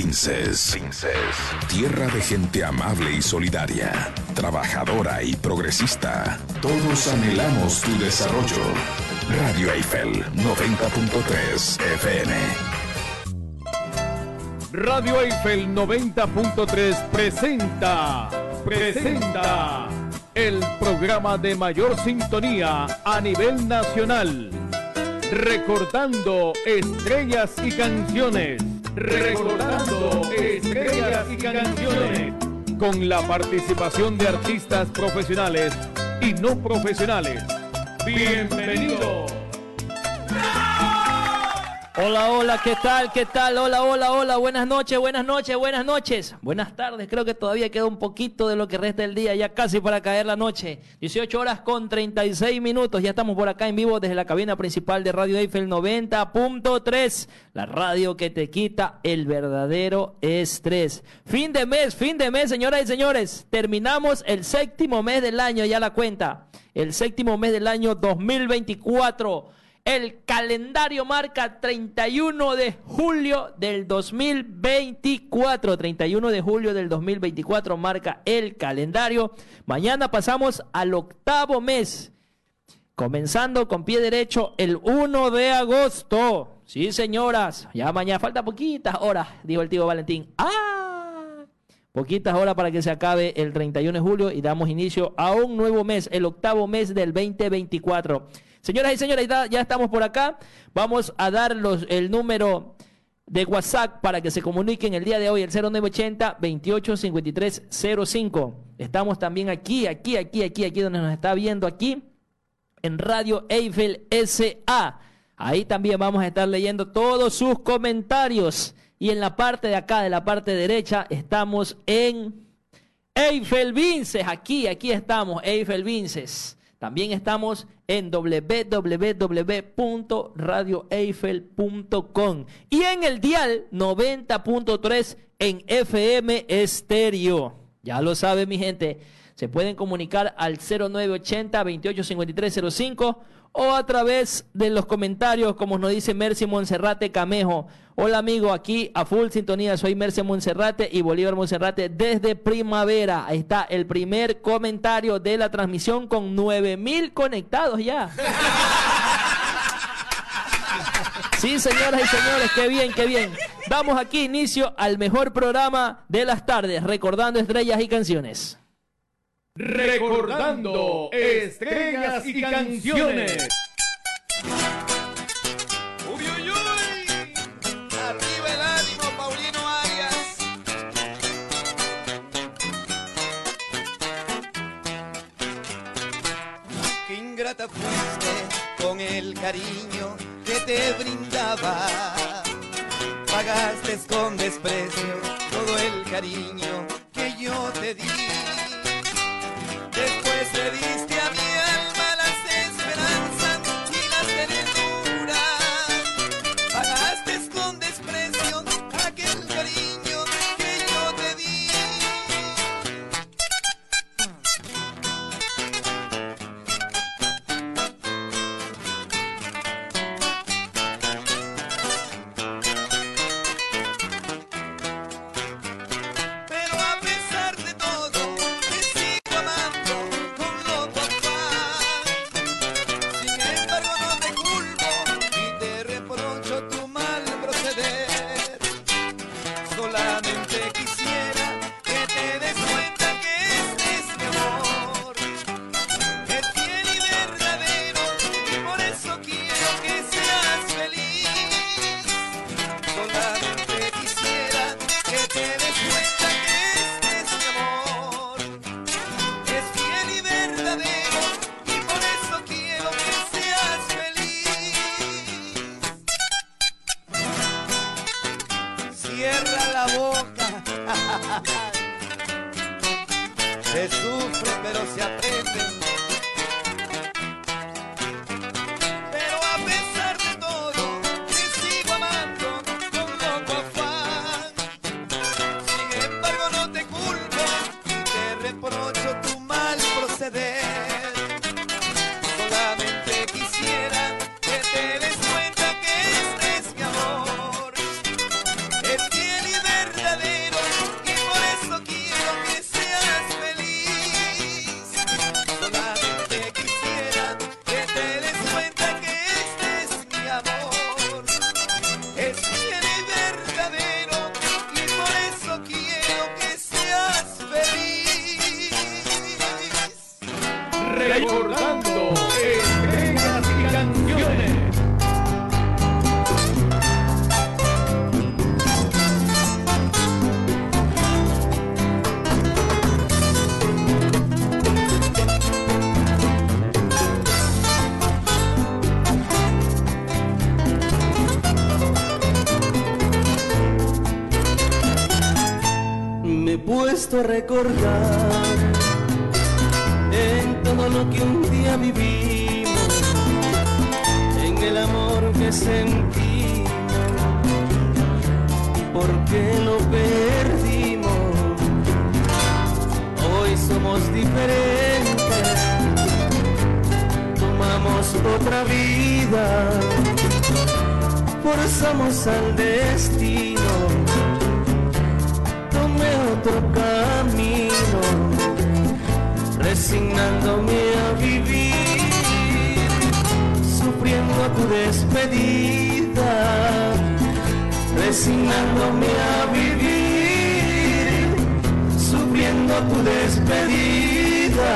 Vinces. Tierra de gente amable y solidaria, trabajadora y progresista. Todos anhelamos tu desarrollo. Radio Eiffel 90.3 FM. Radio Eiffel 90.3 presenta el programa de mayor sintonía a nivel nacional. Recordando estrellas y canciones. Con la participación de artistas profesionales y no profesionales. ¡Bienvenido! Hola, ¿qué tal? Hola, buenas noches. Buenas tardes, creo que todavía queda un poquito de lo que resta del día, ya casi para caer la noche. 18 horas con 36 minutos, ya estamos por acá en vivo desde la cabina principal de Radio Eiffel 90.3, la radio que te quita el verdadero estrés. Fin de mes, señoras y señores, terminamos el séptimo mes del año, ya la cuenta, el séptimo mes del año 2024. El calendario marca 31 de julio del 2024. 31 de julio del 2024 marca el calendario. Mañana pasamos al octavo mes. Comenzando con pie derecho el 1 de agosto. Sí, señoras. Ya mañana falta poquitas horas, dijo el tío Valentín. Poquitas horas para que se acabe el 31 de julio y damos inicio a un nuevo mes, el octavo mes del 2024. Señoras y señores, ya estamos por acá. Vamos a dar el número de WhatsApp para que se comuniquen el día de hoy, el 0980-285305. Estamos también aquí donde nos está viendo aquí, en Radio Eiffel S.A. Ahí también vamos a estar leyendo todos sus comentarios. Y en la parte de acá, de la parte derecha, estamos en Eiffel Vinces. Aquí estamos, Eiffel Vinces. También estamos en www.radioeiffel.com y en el dial 90.3 en FM Estéreo. Ya lo sabe, mi gente. Se pueden comunicar al 0980-285305 o a través de los comentarios, como nos dice Mercy Monserrate Camejo. Hola, amigo, aquí a full sintonía. Soy Mercy Monserrate y Bolívar Monserrate desde Primavera. Ahí está el primer comentario de la transmisión con 9,000 conectados ya. Sí, señoras y señores, qué bien. Damos aquí inicio al mejor programa de las tardes, recordando estrellas y canciones. Recordando estrellas y canciones. Uy, uy, uy. Arriba el ánimo, Paulino Arias. Qué ingrata fuiste con el cariño que te brindaba. Pagaste con desprecio todo el cariño que yo te di. Después le diste a mi alma las esperanzas y las ternuras. Pagaste con desprecio aquel cariño que yo te di. Pero a pesar de todo, te sigo amando con loco afán. Sin embargo no te culpo ni te reprocho tu mal proceder. Solamente quisiera que te des cuenta que este es mi amor. Es fiel y verdadero y por eso quiero que seas feliz. Solamente quisiera que te des cuenta que este es mi amor. Es fiel y verdadero y por eso quiero que seas feliz. Cierra la boca. Se sufre pero se aprende. Pero a pesar de todo, te sigo amando con loco afán. Sin embargo no te culpo ni te reprocho tu mal proceder. Solamente quisiera que te des cuenta que este es mi amor. Es fiel y verdadero. me he puesto a recordar en todo lo que un día vivimos, en el amor que sentimos, y por qué lo perdimos. Hoy somos diferentes, tomamos otra vida, forzamos al destino, tomé otro camino, resignándome a vivir, sufriendo tu despedida, resignándome a vivir, sufriendo tu despedida.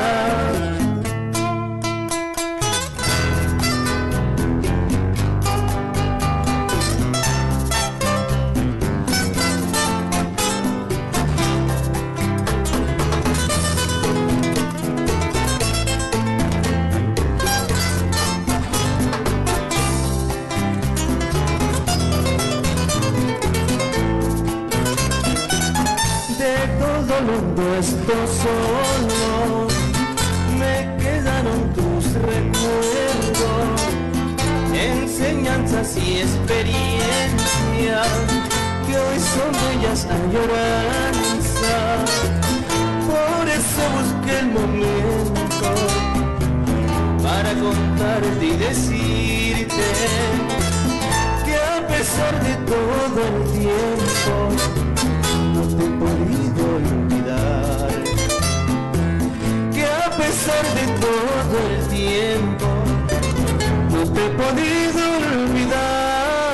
Esto solo me quedaron tus recuerdos, enseñanzas y experiencias que hoy son bellas añoranza. Por eso busqué el momento para contarte y decirte que a pesar de todo el tiempo no te he podido olvidar, que a pesar de todo el tiempo no te he podido olvidar.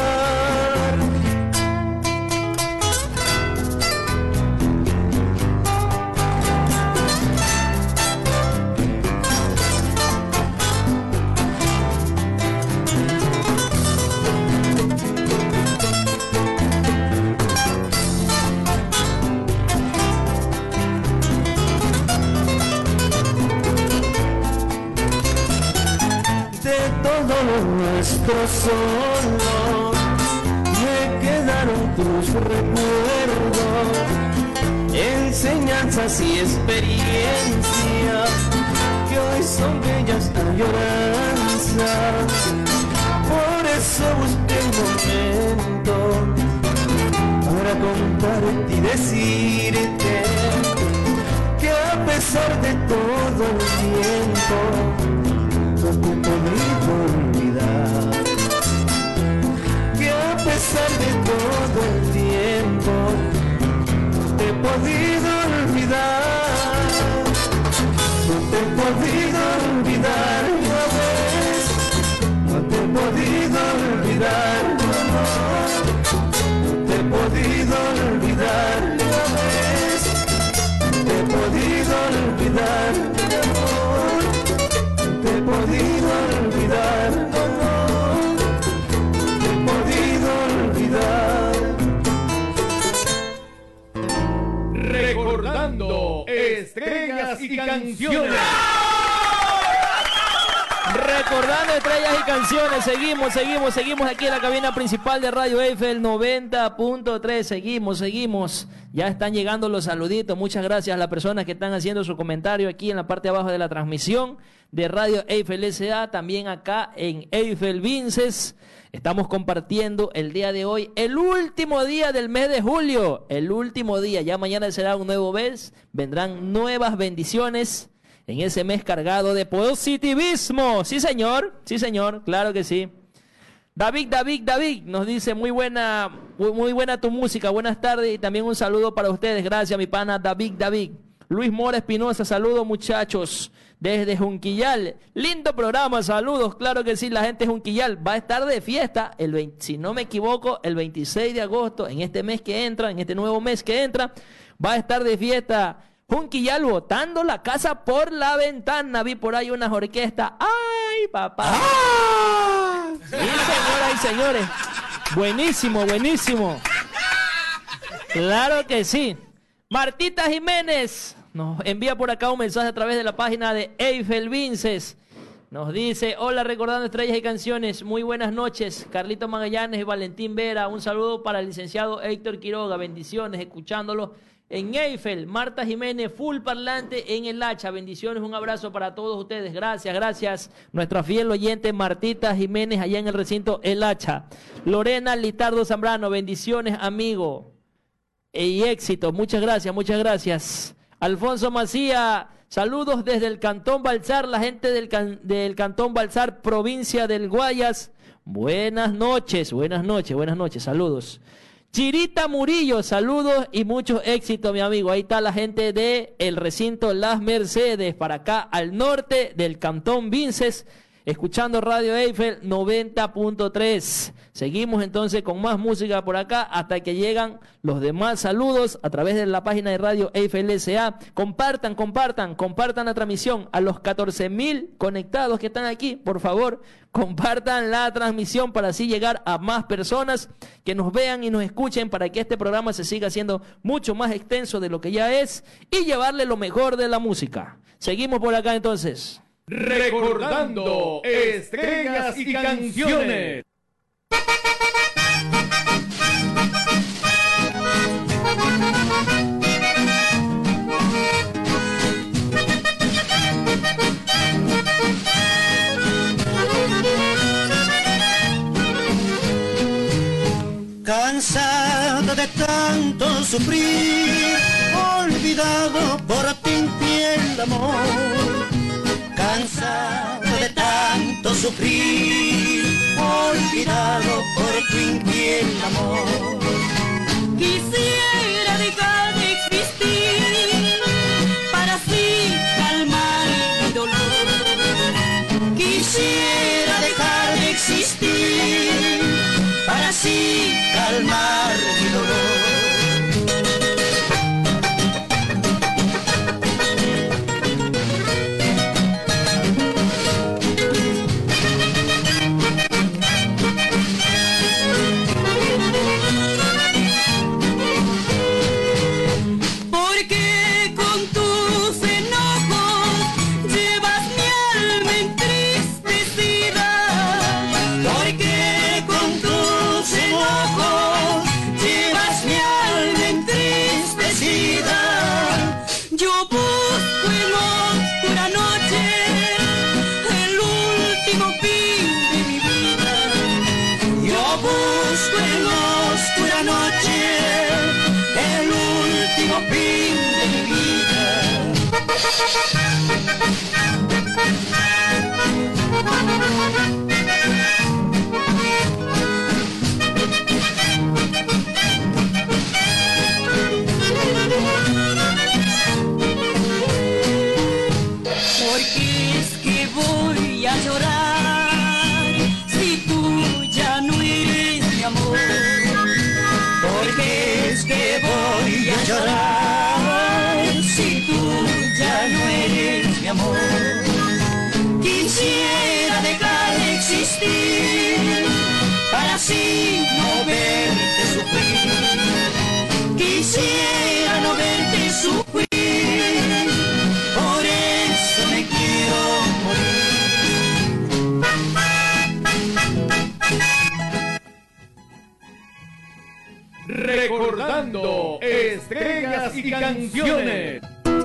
Nuestro solo me quedaron tus recuerdos, enseñanzas y experiencias que hoy son bellas añoranzas. Por eso busqué un momento para contarte y decirte que a pesar de todo el tiempo no te he podido olvidar, que a pesar de todo el tiempo no te he podido olvidar, no te he podido olvidar, ya ves, no te he podido olvidar, no te he podido olvidar, ya ves, no te he podido olvidar, mi amor, no te he podido olvidar, no te he podido olvidar. Recordando estrellas y canciones. Recordando estrellas y canciones, seguimos aquí en la cabina principal de Radio Eiffel 90.3, seguimos, ya están llegando los saluditos, muchas gracias a las personas que están haciendo su comentario aquí en la parte de abajo de la transmisión de Radio Eiffel S.A., también acá en Eiffel Vinces, estamos compartiendo el día de hoy, el último día del mes de julio, el último día, ya mañana será un nuevo mes, vendrán nuevas bendiciones, en ese mes cargado de positivismo. Sí, señor, claro que sí. David nos dice muy buena tu música, buenas tardes y también un saludo para ustedes. Gracias, mi pana David. Luis Mora Espinosa, saludos muchachos desde Junquillal. Lindo programa, saludos, claro que sí, la gente de Junquillal va a estar de fiesta, si no me equivoco, el 26 de agosto, en este mes que entra, en este nuevo mes que entra, va a estar de fiesta Junquillal botando la casa por la ventana. Vi por ahí unas orquestas. ¡Ay, papá! ¡Ah! Sí, señoras y señores. Buenísimo. Claro que sí. Martita Jiménez nos envía por acá un mensaje a través de la página de Eiffel Vinces. Nos dice, hola, recordando estrellas y canciones, muy buenas noches, Carlito Magallanes y Valentín Vera, un saludo para el licenciado Héctor Quiroga, bendiciones, escuchándolo en Eiffel, Marta Jiménez, full parlante en el Hacha, bendiciones, un abrazo para todos ustedes, gracias, nuestra fiel oyente Martita Jiménez allá en el recinto El Hacha, Lorena Litardo Zambrano, bendiciones amigo, y éxito, muchas gracias, Alfonso Macía, saludos desde el Cantón Balsar, la gente del Cantón Balsar, provincia del Guayas. Buenas noches, saludos. Chirita Murillo, saludos y mucho éxito, mi amigo. Ahí está la gente del recinto Las Mercedes, para acá al norte del Cantón Vinces, escuchando Radio Eiffel 90.3. Seguimos entonces con más música por acá hasta que llegan los demás saludos a través de la página de Radio Eiffel S.A. Compartan la transmisión a los 14,000 conectados que están aquí. Por favor, compartan la transmisión para así llegar a más personas que nos vean y nos escuchen, para que este programa se siga haciendo mucho más extenso de lo que ya es y llevarle lo mejor de la música. Seguimos por acá entonces. Recordando estrellas y canciones. Cansado de tanto sufrir, olvidado por ti infiel amor. Cansado de tanto sufrir, olvidado por tu infiel amor. Quisiera dejar de existir para así calmar mi dolor. Quisiera dejar de existir para así calmar mi dolor. Porque es que voy a llorar si tú ya no eres mi amor. Porque es que voy a llorar si tú ya no eres mi amor. Quisiera dejar de existir para así no verte sufrir. Quisiera no verte sufrir, por eso me quiero morir. Recordando estrellas y canciones.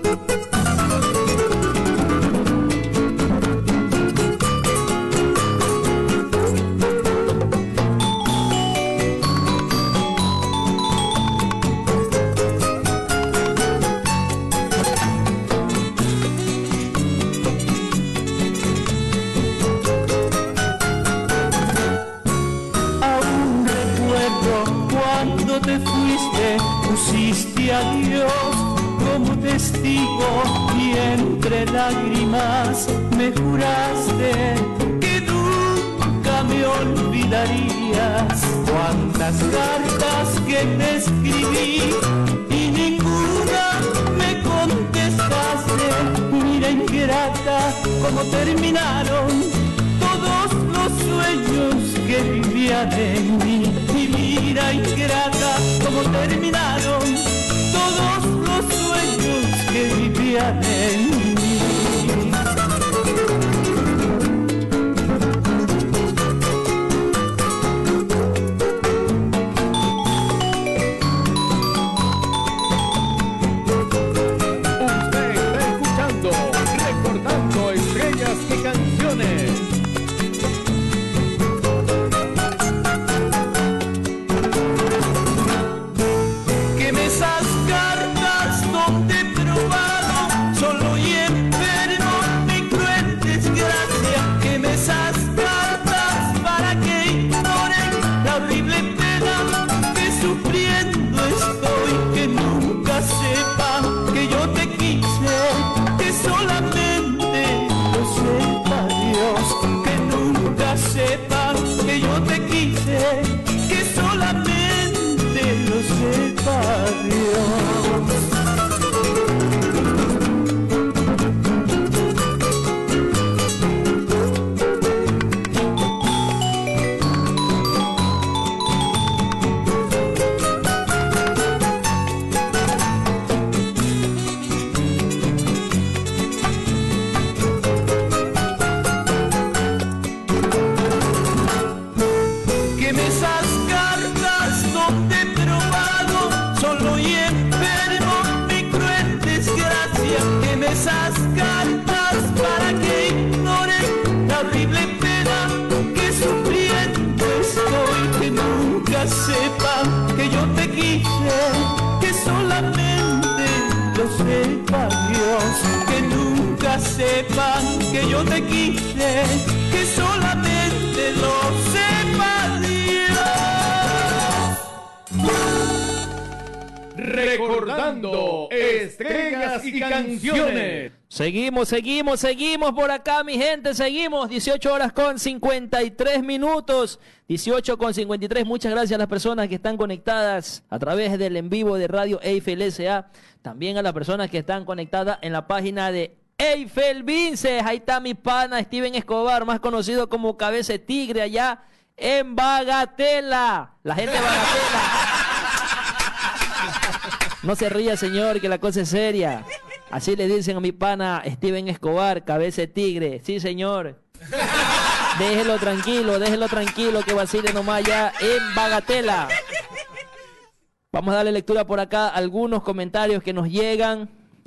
Te fuiste, pusiste a Dios como testigo y entre lágrimas me juraste que nunca me olvidarías. Cuántas cartas que te escribí y ninguna me contestaste. Mira ingrata cómo terminaron todos los sueños que vivían en mí. Y mira ingrata cómo terminaron todos los sueños que vivían en mí. esas cartas donde he probado solo y enfermo mi cruel desgracia. Queme esas cartas para que ignoren la horrible pena que sufriendo estoy. Que nunca sepan que yo te quise, que solamente lo sepa Dios. Que nunca sepan que yo te quise, que solamente lo sepa Dios. Esas cartas para que ignoren la horrible pena que sufriendo estoy. Que nunca sepan que yo te quise, que solamente lo sepa Dios. Que nunca sepan que yo te quise, que solamente lo sepa Dios. Recordando estrellas y canciones. Seguimos por acá, mi gente, seguimos. 18 horas con 53 minutos. 18 con 53. Muchas gracias a las personas que están conectadas a través del en vivo de Radio Eiffel S.A. También a las personas que están conectadas en la página de Eiffel Vinces. Ahí está mi pana Steven Escobar, más conocido como Cabeza de Tigre, allá en Bagatela. La gente de Bagatela. No se ría, señor, que la cosa es seria. Así le dicen a mi pana Steven Escobar, Cabeza de Tigre. Sí, señor. Déjelo tranquilo, que vacile nomás ya en Bagatela. Vamos a darle lectura por acá a algunos comentarios que nos llegan.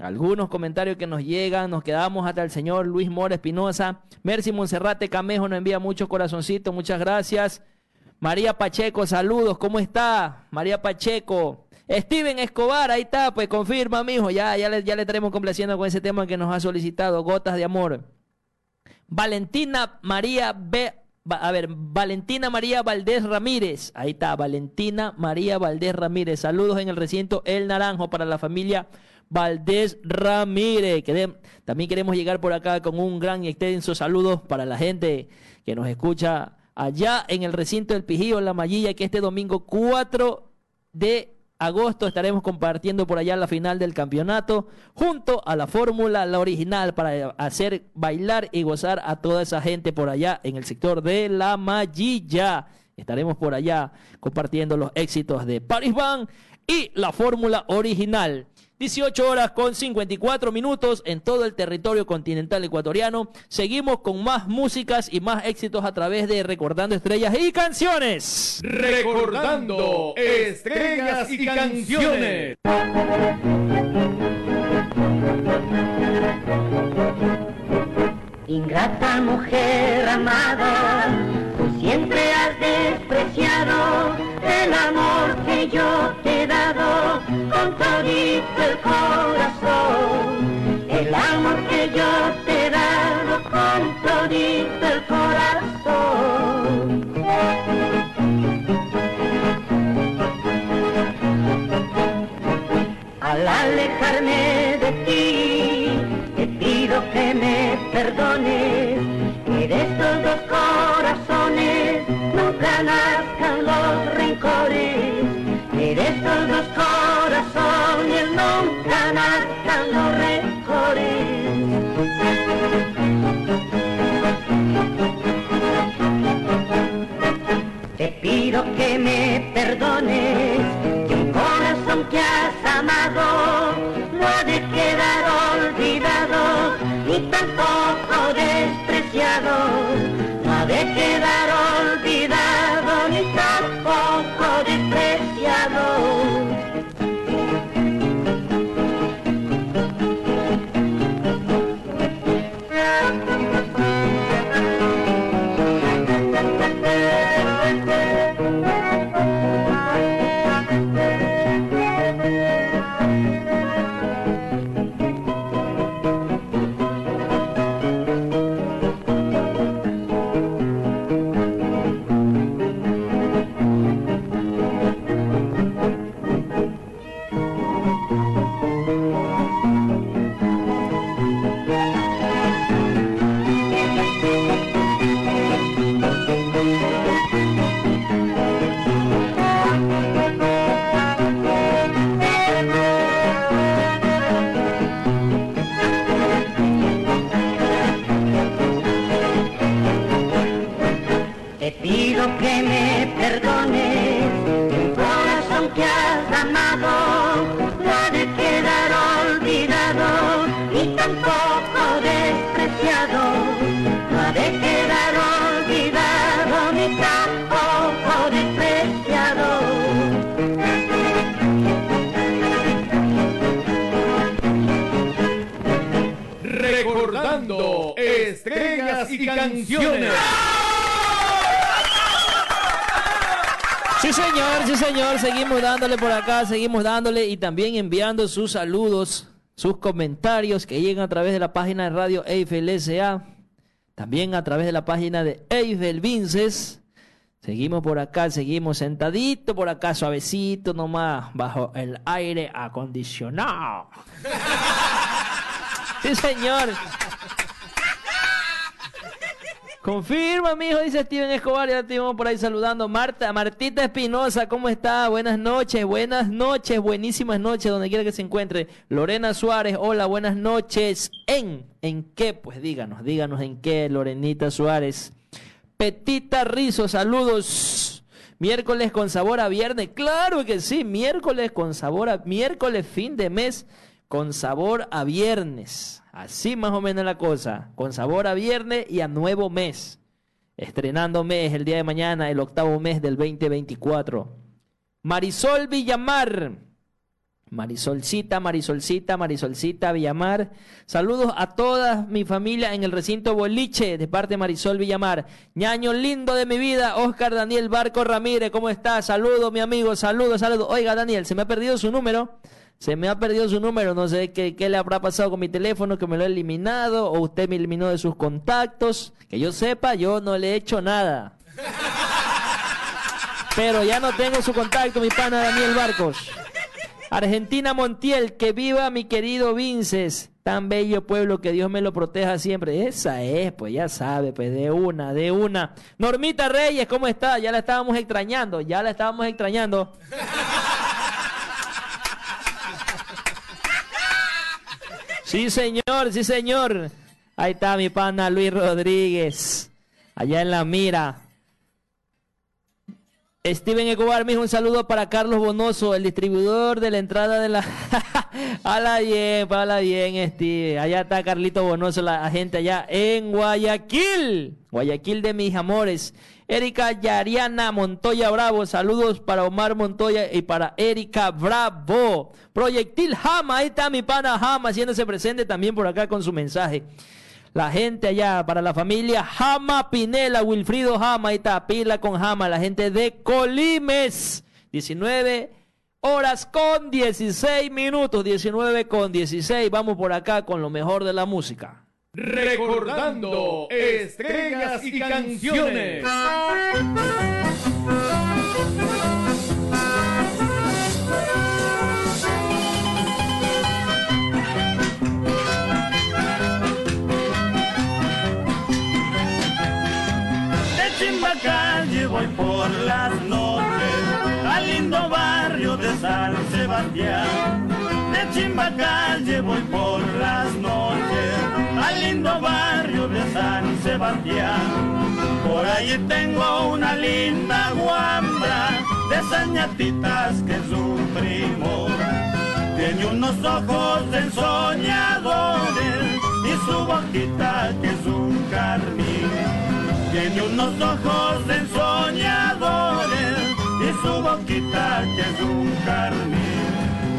Nos quedamos hasta el señor Luis Mora Espinosa. Mercy Monserrate Camejo nos envía muchos corazoncitos, muchas gracias. María Pacheco, saludos, ¿cómo está? María Pacheco. Steven Escobar, ahí está, pues confirma, mijo, ya le estaremos complaciendo con ese tema que nos ha solicitado, Gotas de Amor. Valentina María Valdés Ramírez, ahí está, Valentina María Valdés Ramírez, saludos en el recinto El Naranjo para la familia Valdés Ramírez. También queremos llegar por acá con un gran y extenso saludo para la gente que nos escucha allá en el recinto del Pijío, en La Mallilla, que este domingo 4 de agosto estaremos compartiendo por allá la final del campeonato junto a la fórmula, la original, para hacer bailar y gozar a toda esa gente por allá en el sector de La Mallilla. Estaremos por allá compartiendo los éxitos de Paris Band y la fórmula original. 18 horas con 54 minutos en todo el territorio continental ecuatoriano. Seguimos con más músicas y más éxitos a través de Recordando Estrellas y Canciones. Recordando estrellas y canciones. Ingrata mujer amada, tú siempre has despreciado el amor que yo te he dado con todito el corazón. El amor que yo te he dado con todito el corazón. Al alejarme de ti, te pido que me perdones, que de estos dos corazones nunca nazcan los rencores, que de estos dos corazones nunca nazcan los rencores. Te pido que me perdones, que un corazón que has amado no ha de quedar olvidado, ni tampoco despreciado, no ha de quedar Estrellas y canciones. Sí, señor, seguimos dándole por acá, seguimos dándole y también enviando sus saludos, sus comentarios que llegan a través de la página de Radio Eiffel S.A., también a través de la página de Eiffel Vinces. Seguimos por acá, seguimos sentadito por acá, suavecito nomás, bajo el aire acondicionado. Sí, señor. Confirma, mijo, dice Steven Escobar, ya estuvimos por ahí saludando. Martita Espinosa, ¿cómo está? Buenas noches, buenísimas noches, donde quiera que se encuentre. Lorena Suárez, hola, buenas noches. ¿En qué? Pues díganos en qué, Lorenita Suárez. Petita Rizo, saludos. Miércoles con sabor a viernes, claro que sí, miércoles fin de mes con sabor a viernes. Así más o menos la cosa, con sabor a viernes y a nuevo mes. Estrenando mes el día de mañana, el 8º mes del 2024. Marisol Villamar. Marisolcita Villamar. Saludos a toda mi familia en el recinto Boliche, de parte de Marisol Villamar. Ñaño lindo de mi vida, Oscar Daniel Barco Ramírez, ¿cómo está? Saludos, mi amigo, saludos. Oiga, Daniel, se me ha perdido su número, no sé qué le habrá pasado con mi teléfono, que me lo he eliminado, o usted me eliminó de sus contactos. Que yo sepa, yo no le he hecho nada. Pero ya no tengo su contacto, mi pana Daniel Barcos. Argentina Montiel, que viva mi querido Vinces, tan bello pueblo, que Dios me lo proteja siempre. Esa es, pues ya sabe, pues de una. Normita Reyes, ¿cómo está? Ya la estábamos extrañando. Sí, señor. Ahí está mi pana Luis Rodríguez, allá en la mira. Steven Escobar, mijo, un saludo para Carlos Bonoso, el distribuidor de la entrada de la... Habla bien, Steven. Allá está Carlito Bonoso, la gente allá en Guayaquil de mis amores. Erika Yariana Montoya Bravo, saludos para Omar Montoya y para Erika Bravo. Proyectil Jama, ahí está mi pana Jama, haciéndose presente también por acá con su mensaje. La gente allá, para la familia Jama Pinela, Wilfrido Jama, ahí está, pila con Jama, la gente de Colimes. 19:16, vamos por acá con lo mejor de la música. Recordando estrellas y canciones. Calle voy por las noches al lindo barrio de San Sebastián. De Chimbacalle voy por las noches al lindo barrio de San Sebastián. Por allí tengo una linda guambra de sañatitas que es un primo. Tiene unos ojos de ensoñadores y su boquita que es un carmín. Tiene unos ojos de ensoñadores y su boquita que es un carmín.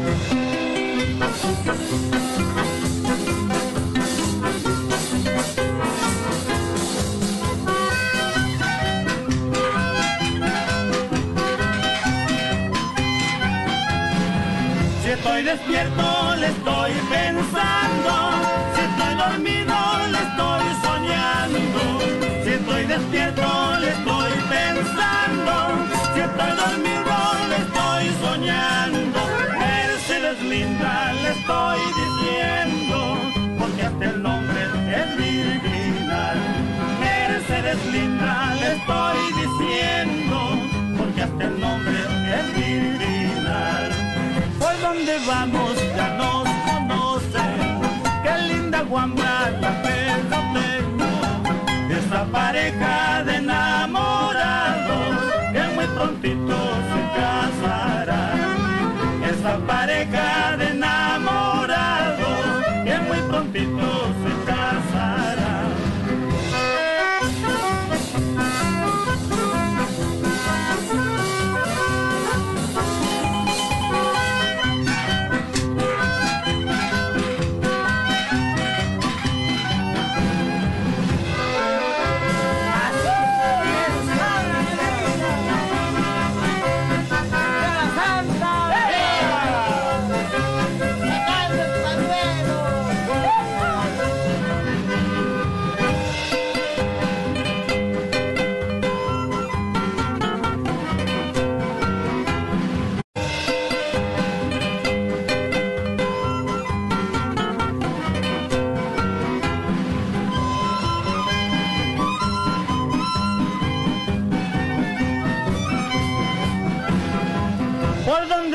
Si estoy despierto le estoy pensando, si estoy dormido le estoy soñando. Si estoy despierto le estoy pensando, si estoy dormido le estoy soñando. Mercedes linda le estoy diciendo, porque hasta el nombre es virginal. Mercedes linda le estoy diciendo, porque hasta el nombre es virginal. Por donde vamos ya nos conocen, qué linda guambra la perra tengo. Esa pareja de enamorados que muy prontito se casarán. Esa pareja de enamorados que muy prontito se casarán.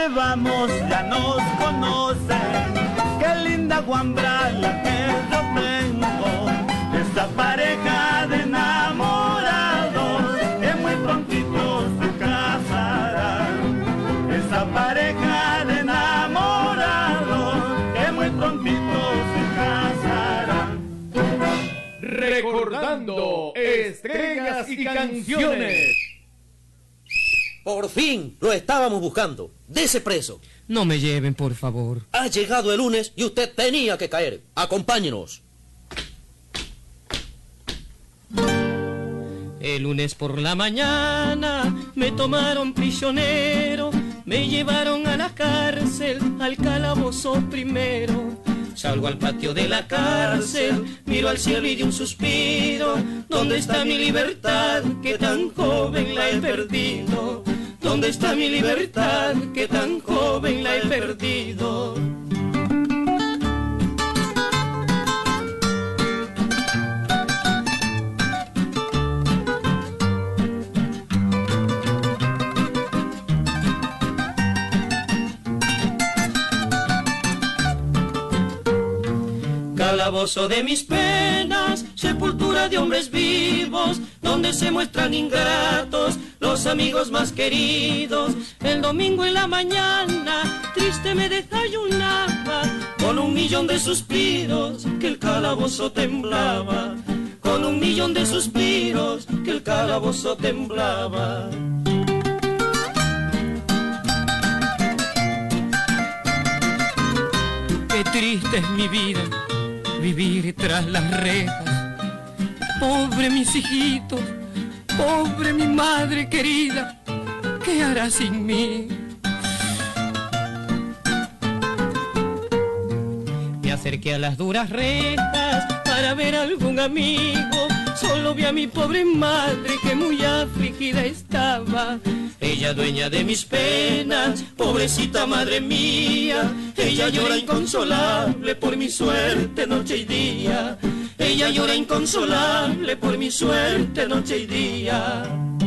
donde vamos ya nos conocen. Qué linda guambra la que yo tengo, esta pareja de enamorados que muy prontito se casarán. Esa pareja de enamorados que muy prontito se casarán. Recordando estrellas y canciones. Por fin, lo estábamos buscando. Dese preso. No me lleven, por favor. Ha llegado el lunes y usted tenía que caer. Acompáñenos. El lunes por la mañana me tomaron prisionero, me llevaron a la cárcel, al calabozo primero. Salgo al patio de la cárcel, miro al cielo y de un suspiro. ¿Dónde está mi libertad que tan joven la he perdido? ¿Dónde está mi libertad que tan joven la he perdido? Calabozo de mis penas, sepultura de hombres vivos, donde se muestran ingratos los amigos más queridos. El domingo en la mañana, triste me desayunaba, con 1.000.000 de suspiros que el calabozo temblaba, con 1.000.000 de suspiros que el calabozo temblaba. Qué triste es mi vida, vivir tras las rejas. Pobre mis hijitos, pobre mi madre querida, ¿qué hará sin mí? Me acerqué a las duras rejas para ver a algún amigo. Solo vi a mi pobre madre que muy afligida estaba. Ella dueña de mis penas, pobrecita madre mía. Ella llora inconsolable por mi suerte noche y día. Ella llora inconsolable por mi suerte noche y día.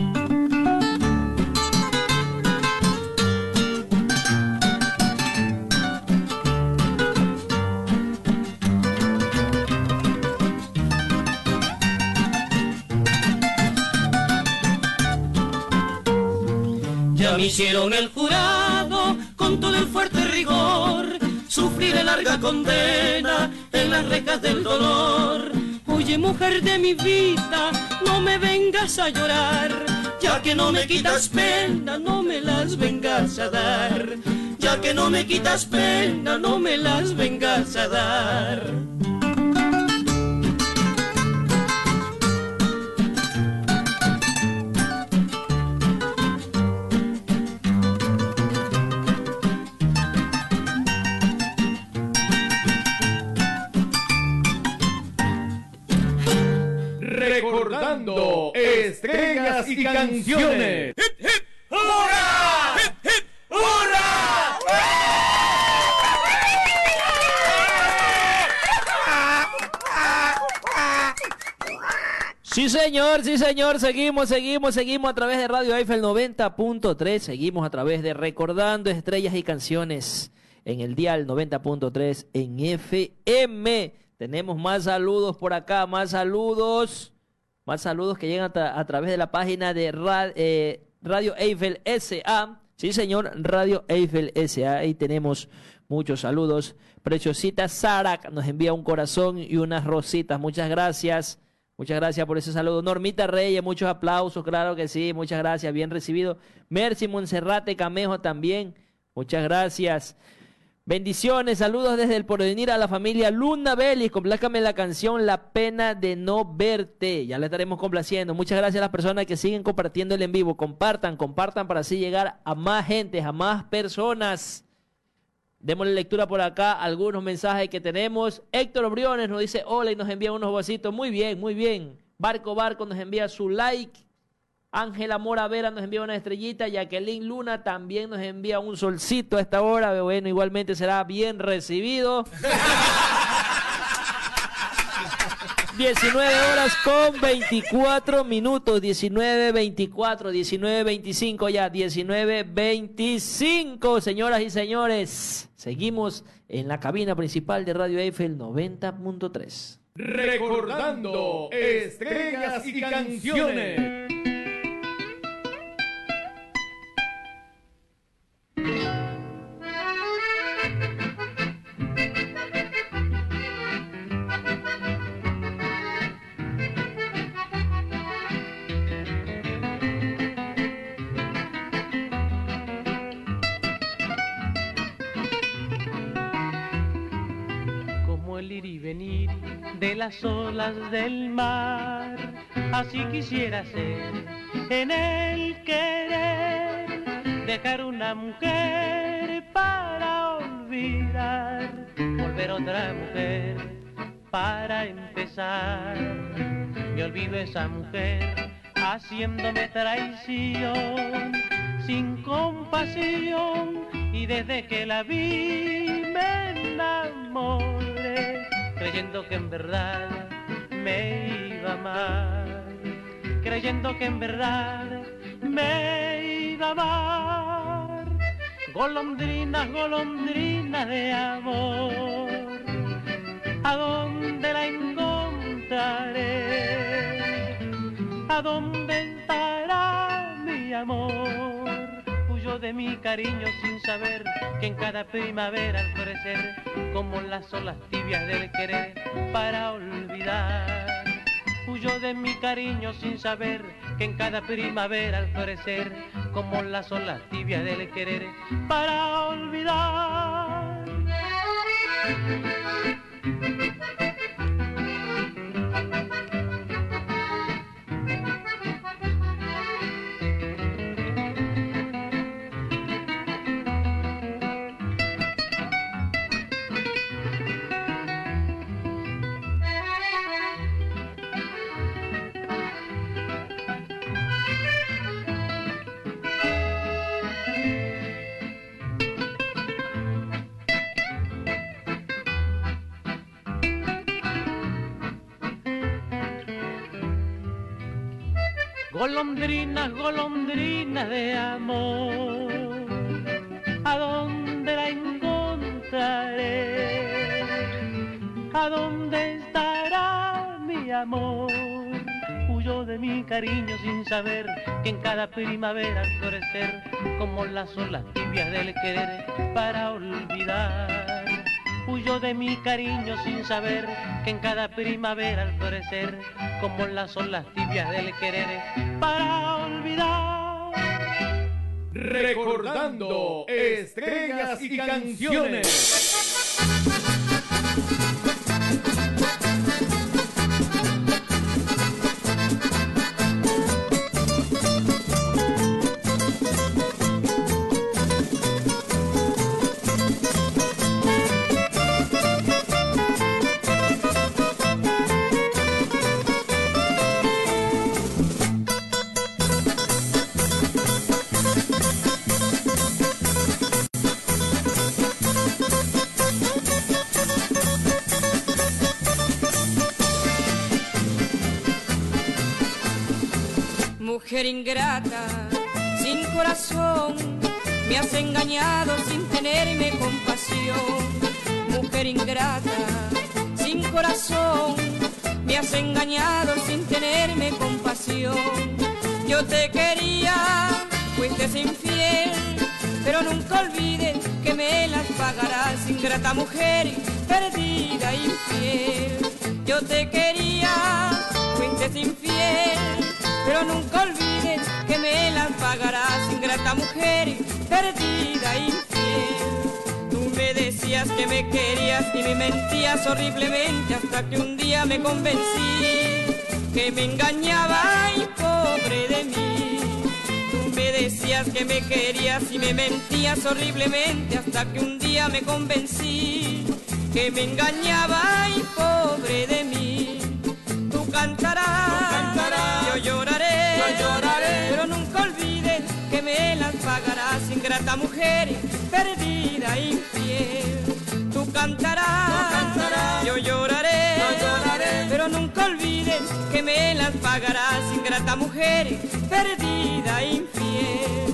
Ya me hicieron el jurado con todo el fuerte rigor, sufriré larga condena en las rejas del dolor. Oye, mujer de mi vida, no me vengas a llorar, ya que no me quitas pena, no me las vengas a dar. Ya que no me quitas pena, no me las vengas a dar. Recordando estrellas y canciones. ¡Hip, hip! ¡Hurra! ¡Hip, hip! ¡Hurra! Sí señor, seguimos a través de Radio Eiffel 90.3, seguimos a través de Recordando Estrellas y Canciones en el dial 90.3 en FM. Tenemos más saludos por acá, más saludos que llegan a través de la página de Radio Eiffel S.A. Sí señor, Radio Eiffel S.A. Ahí tenemos muchos saludos. Preciosita Sara nos envía un corazón y unas rositas, muchas gracias. Muchas gracias por ese saludo. Normita Reyes, muchos aplausos, claro que sí, muchas gracias, bien recibido. Mercy Monserrate Camejo también, muchas gracias. Bendiciones, saludos desde el Porvenir a la familia Luna Belis. Complázcame la canción La Pena de No Verte. Ya la estaremos complaciendo. Muchas gracias a las personas que siguen compartiendo el en vivo. Compartan para así llegar a más gente, a más personas. Démosle lectura por acá a algunos mensajes que tenemos. Héctor Briones nos dice hola y nos envía unos vasitos. Muy bien, muy bien. Barco nos envía su like. Ángela Mora Vera nos envía una estrellita. Jacqueline Luna también nos envía un solcito a esta hora. Bueno, igualmente será bien recibido. 19 horas con 24 minutos, 19:24, 19:25 ya, 19:25, señoras y señores. Seguimos en la cabina principal de Radio Eiffel 90.3. Recordando estrellas y canciones. El ir y venir de las olas del mar, así quisiera ser en el querer, dejar una mujer para olvidar, volver otra mujer para empezar. Me olvido esa mujer haciéndome traición, sin compasión, y desde que la vi me enamoré, creyendo que en verdad me iba a amar, creyendo que en verdad me iba a amar. Golondrinas, golondrinas de amor, ¿a dónde la encontraré? ¿A dónde estará mi amor? Huyó de mi cariño sin saber que en cada primavera al florecer, como las olas tibias del querer para olvidar. Huyó de mi cariño sin saber que en cada primavera al florecer, como las olas tibias del querer para olvidar. Golondrinas, golondrinas de amor, ¿a dónde la encontraré? ¿A dónde estará mi amor? Huyó de mi cariño sin saber que en cada primavera al florecer, como las olas tibias del querer para olvidar. Huyó de mi cariño sin saber que en cada primavera al florecer, como las olas tibias del querer para olvidar. Recordando estrellas y canciones. Mujer ingrata, sin corazón, me has engañado sin tenerme compasión. Mujer ingrata, sin corazón, me has engañado sin tenerme compasión. Yo te quería, fuiste infiel, pero nunca olvides que me las pagarás. Ingrata mujer, perdida, infiel. Yo te quería, fuiste infiel, pero nunca olvides que me las pagarás. Ingrata mujer, perdida, infiel. Tú me decías que me querías y me mentías horriblemente, hasta que un día me convencí que me engañaba y pobre de mí. Tú me decías que me querías y me mentías horriblemente, hasta que un día me convencí que me engañaba y pobre de mí. Tú cantarás, yo lloraré, pero nunca olvides que me las pagarás. Ingrata mujer, perdida, infiel. Tú cantarás, yo lloraré, pero nunca olviden que me las pagarás, ingrata mujer, perdida, infiel.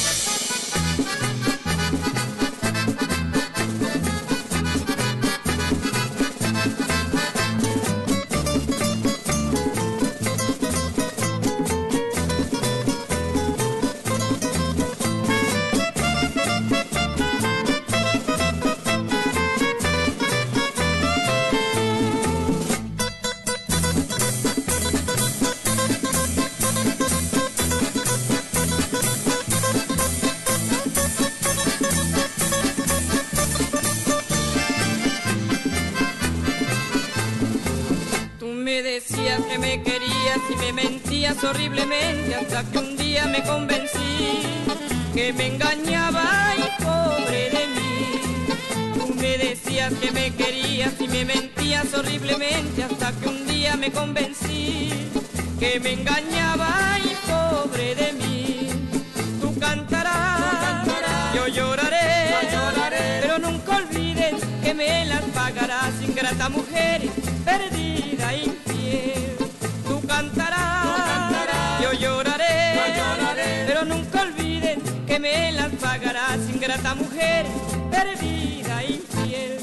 Que me querías y me mentías horriblemente hasta que un día me convencí que me engañaba y pobre de mí. Tú me decías que me querías y me mentías horriblemente hasta que un día me convencí que me engañaba y pobre de mí. Tú cantarás, yo lloraré, pero nunca olvides que me las pagarás, ingrata mujer, perdida, infiel. Tú cantarás, yo lloraré, pero nunca olviden que me las pagarás, ingrata mujer, perdida, infiel.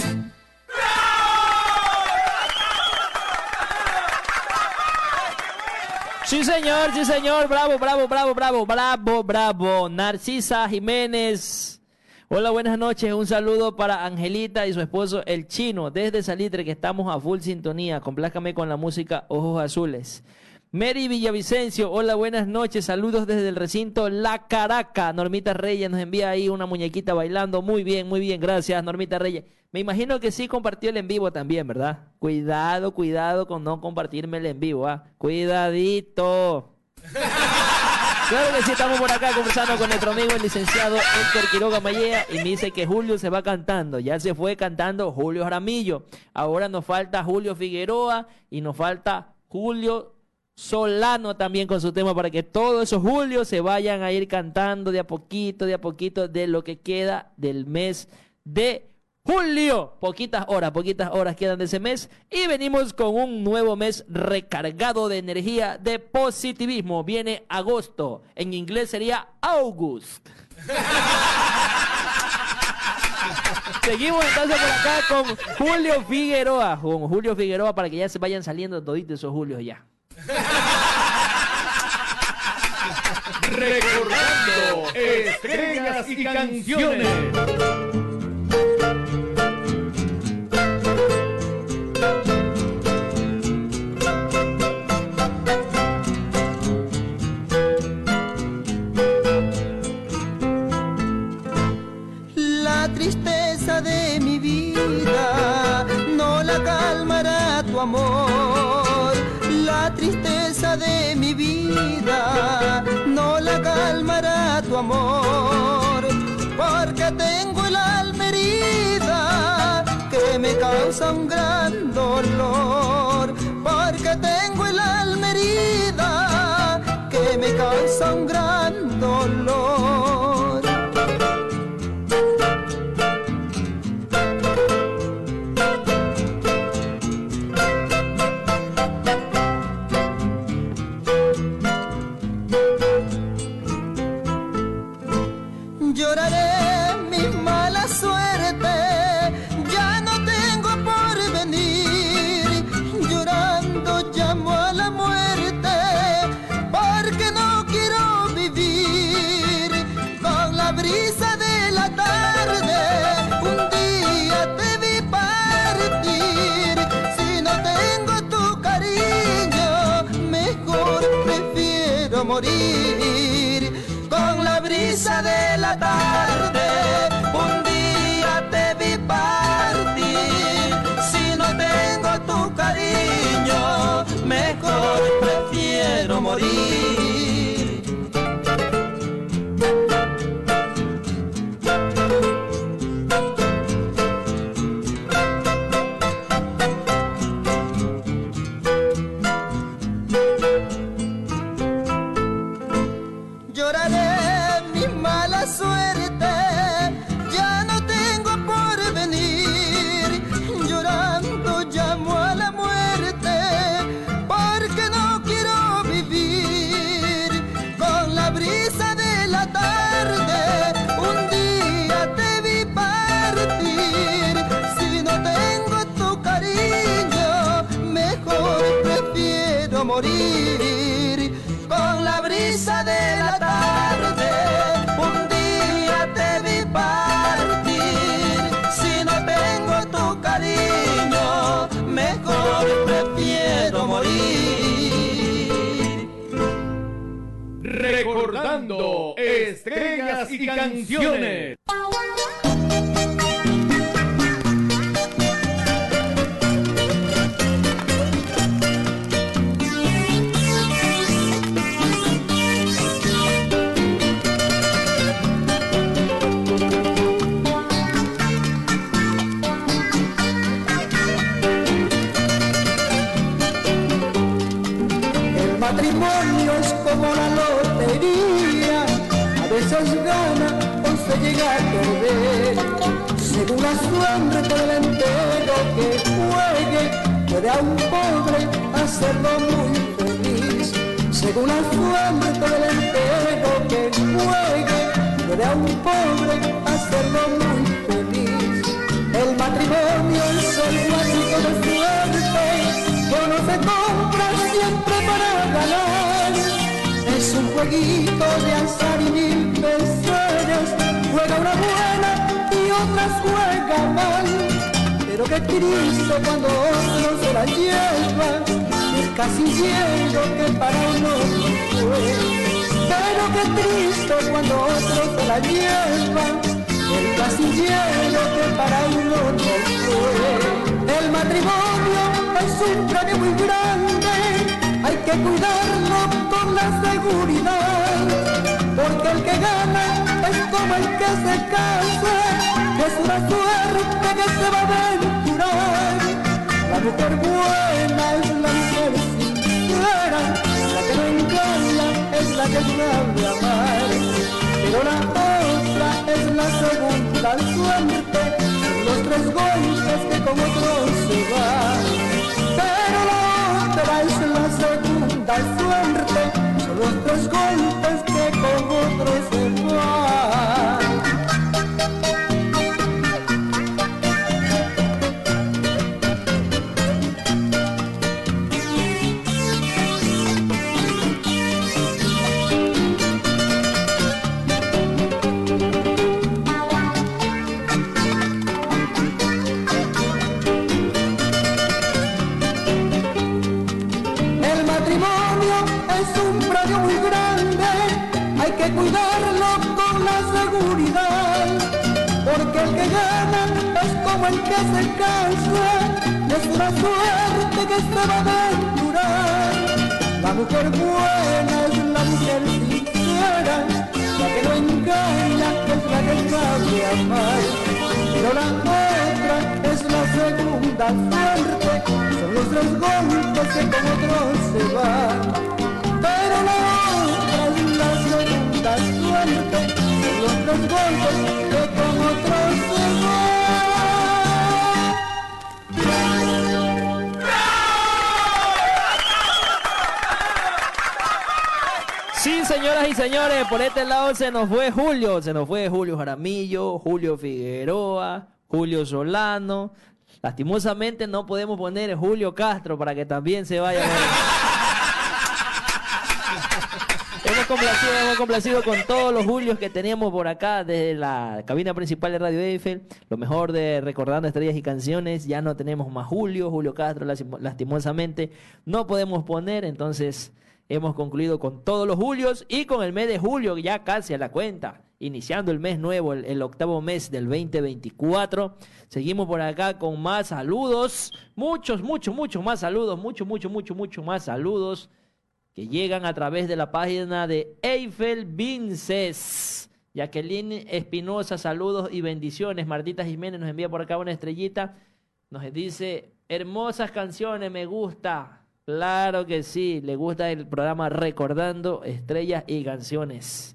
Sí señor, bravo. Narcisa Jiménez. Hola, buenas noches. Un saludo para Angelita y su esposo El Chino desde Salitre, que estamos a full sintonía. Complázcame con la música Ojos Azules. Mary Villavicencio, hola, buenas noches. Saludos desde el recinto La Caraca. Normita Reyes nos envía ahí una muñequita bailando. Muy bien. Gracias, Normita Reyes. Me imagino que sí compartió el en vivo también, ¿verdad? Cuidado con no compartirme el en vivo, ¿ah? Cuidadito. Claro que sí, estamos por acá conversando con nuestro amigo el licenciado Héctor Quiroga Mallea y me dice que Julio se va cantando. Ya se fue cantando Julio Jaramillo. Ahora nos falta Julio Figueroa y nos falta Julio Solano también con su tema, para que todos esos Julios se vayan a ir cantando de a poquito de lo que queda del mes de julio. Poquitas horas quedan de ese mes y venimos con un nuevo mes recargado de energía, de positivismo. Viene agosto, en inglés sería August. Seguimos entonces por acá con Julio Figueroa, para que ya se vayan saliendo toditos esos Julios ya. Recordando estrellas y canciones. La tristeza de mi vida no la calmará tu amor. La tristeza de mi vida no la calmará tu amor, porque tengo el alma herida que me causa un gran dolor, porque tengo el alma herida que me causa un gran dolor. Lloraré mi mala suerte, ya no tengo porvenir. Llorando llamo a la muerte, porque no quiero vivir. Con la brisa de la tarde, un día te vi partir. Si no tengo tu cariño, mejor prefiero morir. Con la brisa de la tarde, un día te vi partir. Si no tengo tu cariño, mejor prefiero morir. Lloraré mi mala suerte, morir. Con la brisa de la tarde, un día te vi partir. Si no tengo tu cariño, mejor prefiero morir. Recordando estrellas y canciones. Matrimonio es como la lotería, a veces gana o se llega a perder. Según la suerte del entero que juegue, puede a un pobre hacerlo muy feliz. Según la suerte del entero que juegue, puede a un pobre hacerlo muy feliz. El matrimonio es el jueguito de suerte, que no se compra siempre para ganar. Es un jueguito de azar y mil pesetas, juega una buena y otras juega mal. Pero qué triste cuando otro se la lleva, es casi ciego que para uno no fue. Pero qué triste cuando otro se la lleva, el casillero que para uno no fue. El matrimonio es un premio muy grande, hay que cuidarlo con la seguridad, porque el que gana es como el que se casa, es una suerte que se va a aventurar. La mujer buena es la mujer sincera, la que no engaña es la que sabe amar, pero la otra es la segunda suerte, los tres golpes que con otros se van. Pero la otra es la segunda suerte, son los tres golpes que con otros se van. Cuidarlo con la seguridad, porque el que gana es como el que se casa, es una suerte que se va a aventurar. La mujer buena es la mujer sincera, la que no engaña es la que sabe amar, pero la otra es la segunda suerte, son los tres golpes que con otros se van. Pero la otra es la segunda suerte, son los tres golpes que con otros se van. Sí, señoras y señores, por este lado se nos fue Julio Jaramillo, Julio Figueroa, Julio Solano. Lastimosamente no podemos poner Julio Castro para que también se vaya. Hemos complacido con todos los Julios que teníamos por acá desde la cabina principal de Radio Eiffel. Lo mejor de Recordando Estrellas y Canciones, ya no tenemos más Julio Castro, lastimosamente no podemos poner, entonces hemos concluido con todos los Julios y con el mes de julio ya casi a la cuenta, iniciando el mes nuevo, el octavo mes del 2024. Seguimos por acá con más saludos, muchos más saludos, muchos más saludos que llegan a través de la página de Eiffel Vinces. Jacqueline Espinosa, saludos y bendiciones. Martita Jiménez nos envía por acá una estrellita. Nos dice, hermosas canciones, me gusta. Claro que sí, le gusta el programa Recordando Estrellas y Canciones.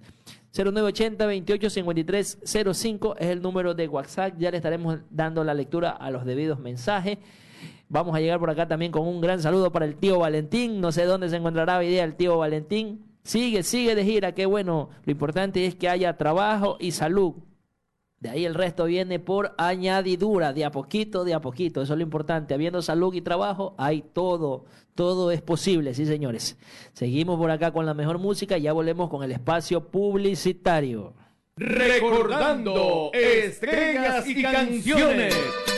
0980-285305 es el número de WhatsApp. Ya le estaremos dando la lectura a los debidos mensajes. Vamos a llegar por acá también con un gran saludo para el tío Valentín. No sé dónde se encontrará hoy día el tío Valentín. Sigue de gira, qué bueno. Lo importante es que haya trabajo y salud. De ahí el resto viene por añadidura, de a poquito, eso es lo importante. Habiendo salud y trabajo, hay todo es posible, sí señores. Seguimos por acá con la mejor música y ya volvemos con el espacio publicitario. Recordando estrellas y canciones.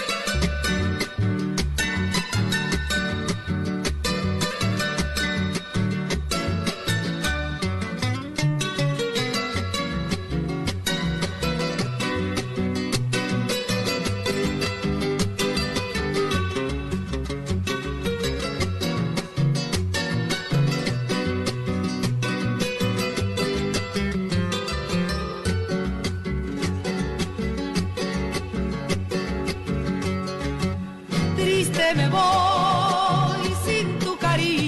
Me voy sin tu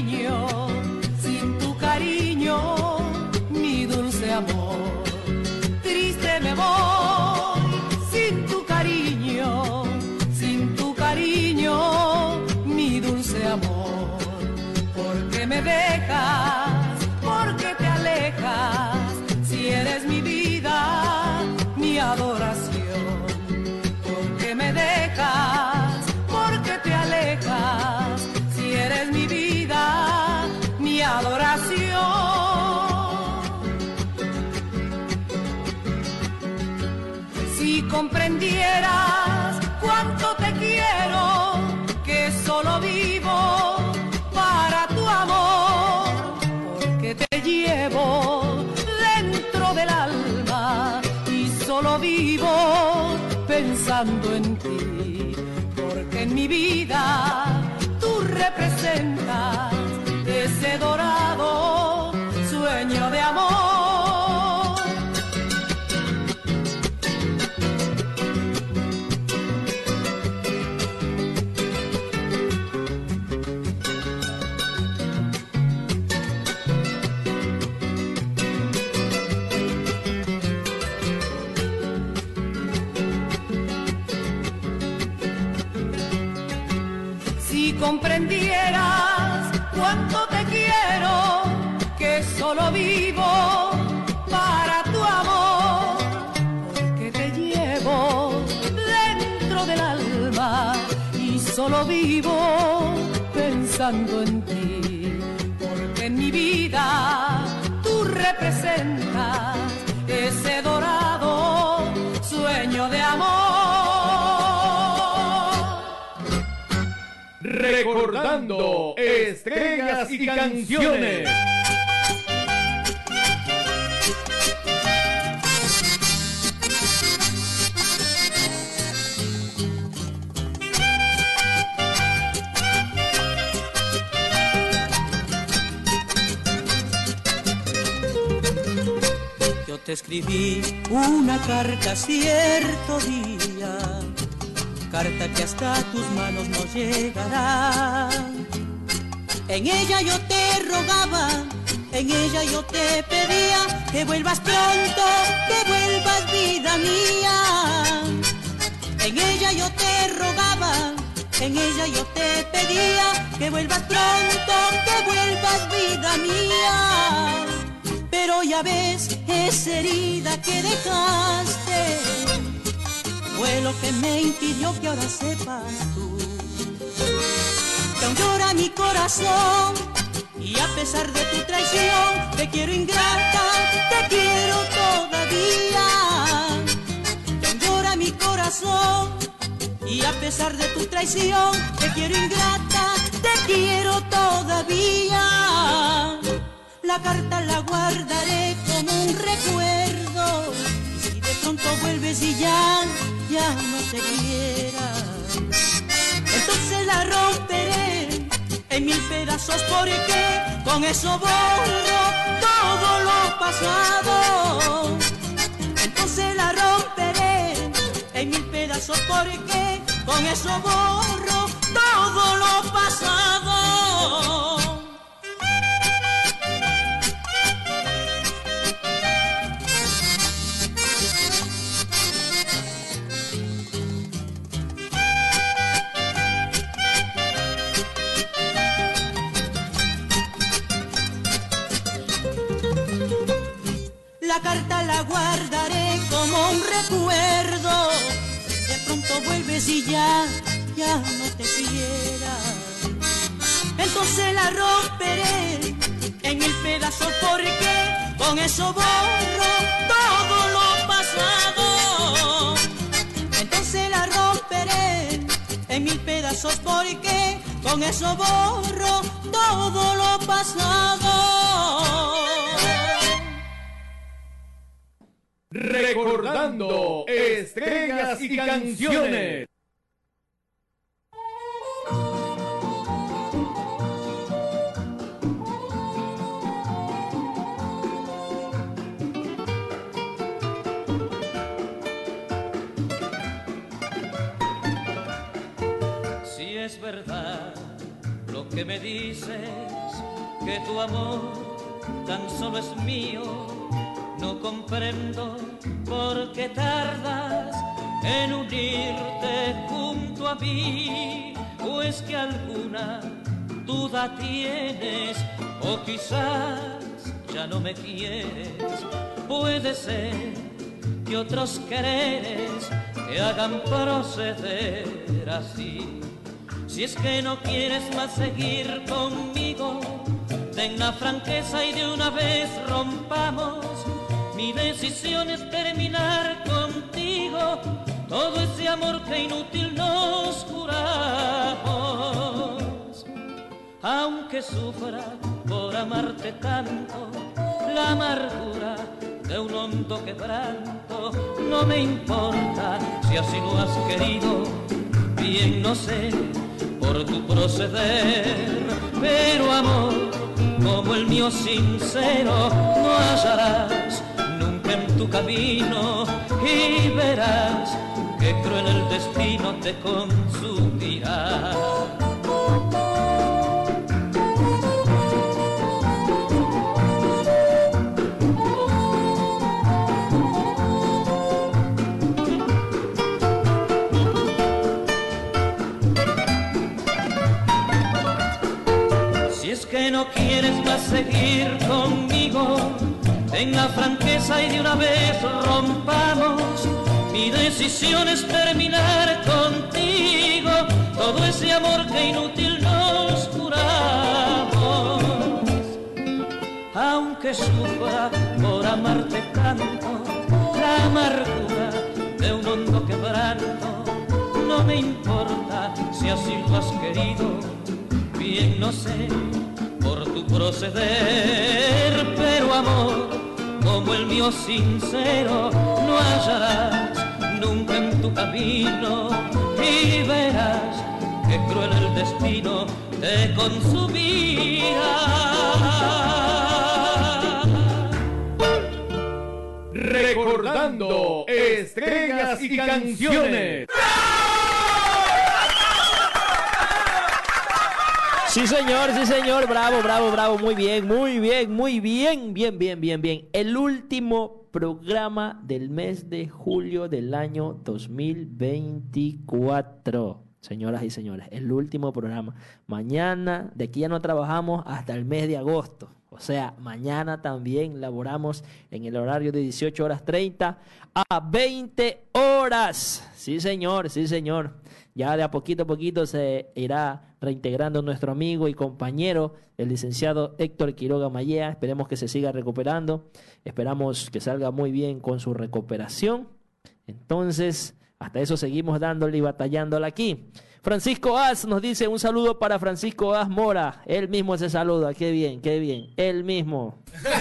cariño, mi dulce amor. Triste me voy sin tu cariño, mi dulce amor. Porque me dejas, porque te alejas, si eres mi vida, mi adoración. Porque me dejas, porque te alejas, si eres mi vida, mi adoración. Si comprendieras cuánto te quiero, que solo vivo para tu amor, porque te llevo dentro del alma y solo vivo pensando en ti. Porque en mi vida tú representas ese dorado sueño de amor. Si comprendieras cuánto te quiero, que solo vivo para tu amor, porque te llevo dentro del alma y solo vivo pensando en ti. Porque en mi vida tú representas ese dorado sueño de amor. Recordando estrellas y canciones. Yo te escribí una carta cierto día, carta que hasta tus manos no llegará. En ella yo te rogaba, en ella yo te pedía que vuelvas pronto, que vuelvas vida mía. En ella yo te rogaba, en ella yo te pedía que vuelvas pronto, que vuelvas vida mía. Pero ya ves, esa herida que dejaste fue lo que me impidió que ahora sepas tú que aún llora mi corazón, y a pesar de tu traición te quiero ingrata, te quiero todavía. Que aún llora mi corazón, y a pesar de tu traición te quiero ingrata, te quiero todavía. La carta la guardaré como un recuerdo, y si de pronto vuelves y ya no te quiera, entonces la romperé en mil pedazos, porque con eso borro todo lo pasado. Entonces la romperé en mil pedazos, porque con eso borro todo lo pasado. La carta la guardaré como un recuerdo. De pronto vuelves y ya no te quiera. Entonces la romperé en mil pedazos porque con eso borro todo lo pasado. Entonces la romperé en mil pedazos porque con eso borro todo lo pasado. Recordando estrellas y canciones. Si es verdad lo que me dices, que tu amor tan solo es mío, no comprendo por qué tardas en unirte junto a mí. ¿O es que alguna duda tienes? O quizás ya no me quieres. Puede ser que otros quereres te hagan proceder así. Si es que no quieres más seguir conmigo, ten la franqueza y de una vez rompamos. Mi decisión es terminar contigo todo ese amor que inútil nos juramos. Aunque sufra por amarte tanto, la amargura de un hondo quebranto, no me importa si así lo has querido, bien no sé por tu proceder, pero amor como el mío sincero no hallarás nunca en tu camino, y verás que cruel el destino te consumirá. Si es que no quieres más seguir conmigo, ten la franqueza y de una vez rompamos. Mi decisión es terminar contigo todo ese amor que inútil nos juramos. Aunque sufra por amarte tanto, la amargura de un hondo quebranto, no me importa si así lo has querido, bien no sé por tu proceder, pero amor como el mío sincero no hallarás nunca en tu camino, y verás que cruel el destino te consumirá. Recordando estrellas y canciones. Sí, señor, bravo, muy bien. El último programa del mes de julio del año 2024. Señoras y señores, el último programa. Mañana, de aquí ya no trabajamos hasta el mes de agosto. O sea, mañana también laboramos en el horario de 18:30 a 20 horas. Sí, señor. Ya de a poquito se irá reintegrando nuestro amigo y compañero, el licenciado Héctor Quiroga Mallea. Esperemos que se siga recuperando. Esperamos que salga muy bien con su recuperación. Entonces, hasta eso seguimos dándole y batallándola aquí. Francisco Az nos dice un saludo para Francisco Az Mora. Él mismo se saluda. Qué bien. Él mismo.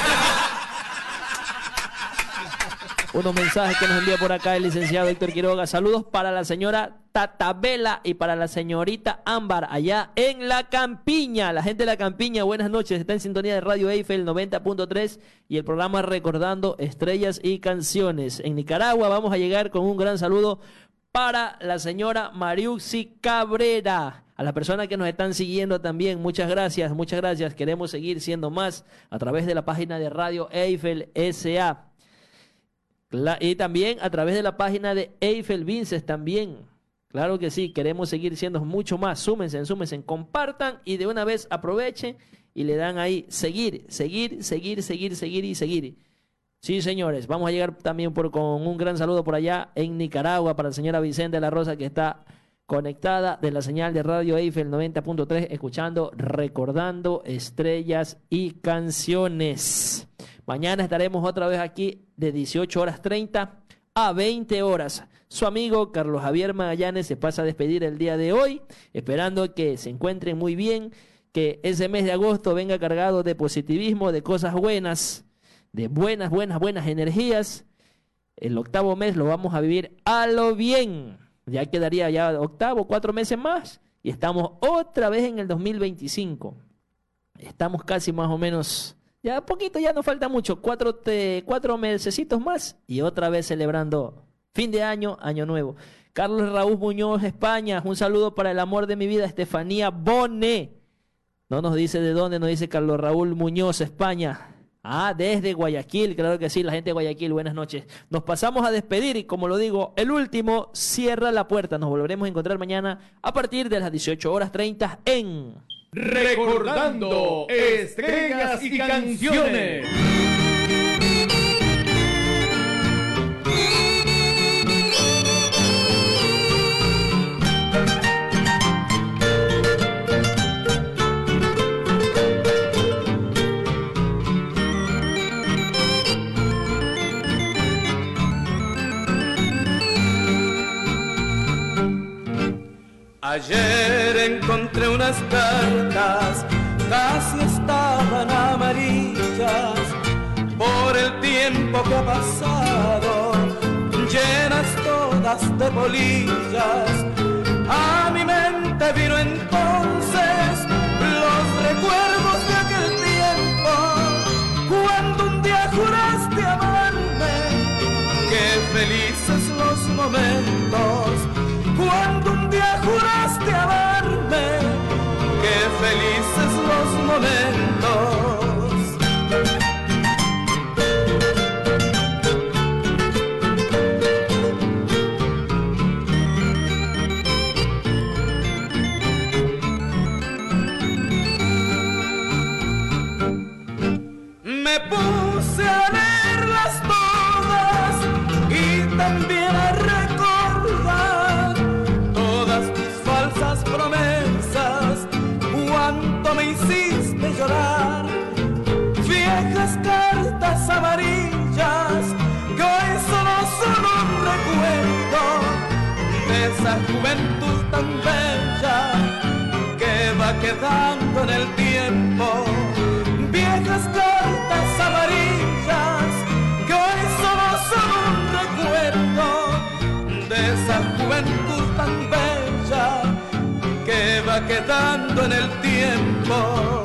Unos mensajes que nos envía por acá el licenciado Héctor Quiroga. Saludos para la señora Tatabela y para la señorita Ámbar allá en La Campiña. La gente de La Campiña, buenas noches. Está en sintonía de Radio Eiffel 90.3 y el programa Recordando Estrellas y Canciones. En Nicaragua vamos a llegar con un gran saludo para la señora Mariuxi Cabrera. A las personas que nos están siguiendo también, muchas gracias. Queremos seguir siendo más a través de la página de Radio Eiffel S.A. Y también a través de la página de Eiffel Vinces también. Claro que sí, queremos seguir siendo mucho más. Súmense, compartan y de una vez aprovechen y le dan ahí seguir. Sí, señores, vamos a llegar también con un gran saludo por allá en Nicaragua para la señora Vicente de la Rosa, que está conectada de la señal de Radio Eiffel 90.3, escuchando Recordando Estrellas y Canciones. Mañana estaremos otra vez aquí de 18:30 a 20 horas. Su amigo Carlos Javier Magallanes se pasa a despedir el día de hoy, esperando que se encuentren muy bien, que ese mes de agosto venga cargado de positivismo, de cosas buenas, de buenas energías. El octavo mes lo vamos a vivir a lo bien. Ya quedaría ya octavo, 4 meses más, y estamos otra vez en el 2025. Estamos casi más o menos, ya poquito, ya nos falta mucho, 4 mesecitos más, y otra vez celebrando fin de año, año nuevo. Carlos Raúl Muñoz, España, un saludo para el amor de mi vida, Estefanía Bone. No nos dice de dónde, nos dice Carlos Raúl Muñoz, España. Ah, desde Guayaquil, claro que sí, la gente de Guayaquil, buenas noches. Nos pasamos a despedir y como lo digo, el último cierra la puerta. Nos volveremos a encontrar mañana a partir de las 18:30 en Recordando Estrellas y Canciones. Ayer encontré unas cartas, casi estaban amarillas, por el tiempo que ha pasado, llenas todas de polillas. A mi mente vino entonces los recuerdos de aquel tiempo, cuando un día juraste amarme. Qué felices los momentos, cuando un día juraste amarme, qué felices los momentos. Me puse a leerlas todas y también a recordar todas tus falsas promesas, cuánto me hiciste llorar. Viejas cartas amarillas que hoy solo son un recuerdo de esa juventud tan bella que va quedando en el tiempo. Viejas cartas amarillas que hoy solo son un recuerdo de esa juventud tan bella que va quedando en el tiempo.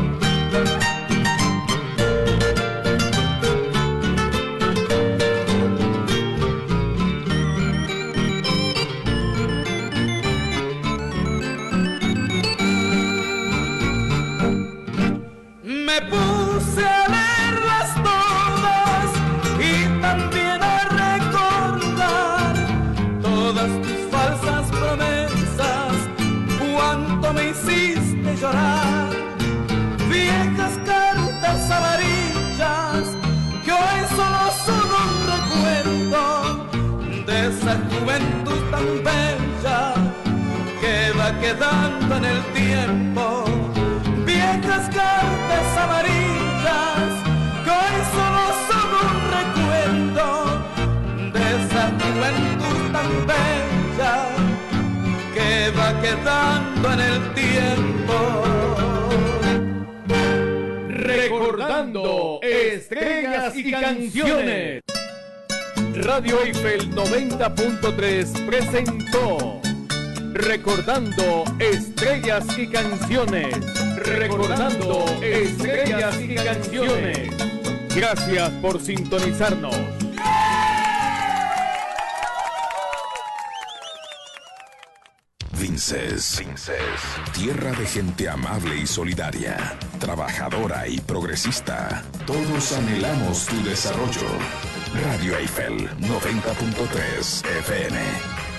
Me puse a leerlas todas y también a recordar todas tus falsas promesas, cuánto me hiciste llorar. Viejas cartas amarillas que hoy solo son un recuerdo de esa juventud tan bella que va quedando en el tiempo. Viejas cartas amarillas que hoy solo son un recuerdo de esa juventud tan bella que va quedando en el tiempo. Recordando Estrellas y Canciones. Radio Eiffel 90.3 presentó Recordando Estrellas y Canciones. Recordando Estrellas y Canciones. Gracias por sintonizarnos. Vinces, tierra de gente amable y solidaria, trabajadora y progresista. Todos anhelamos tu desarrollo. Radio Eiffel 90.3 FM.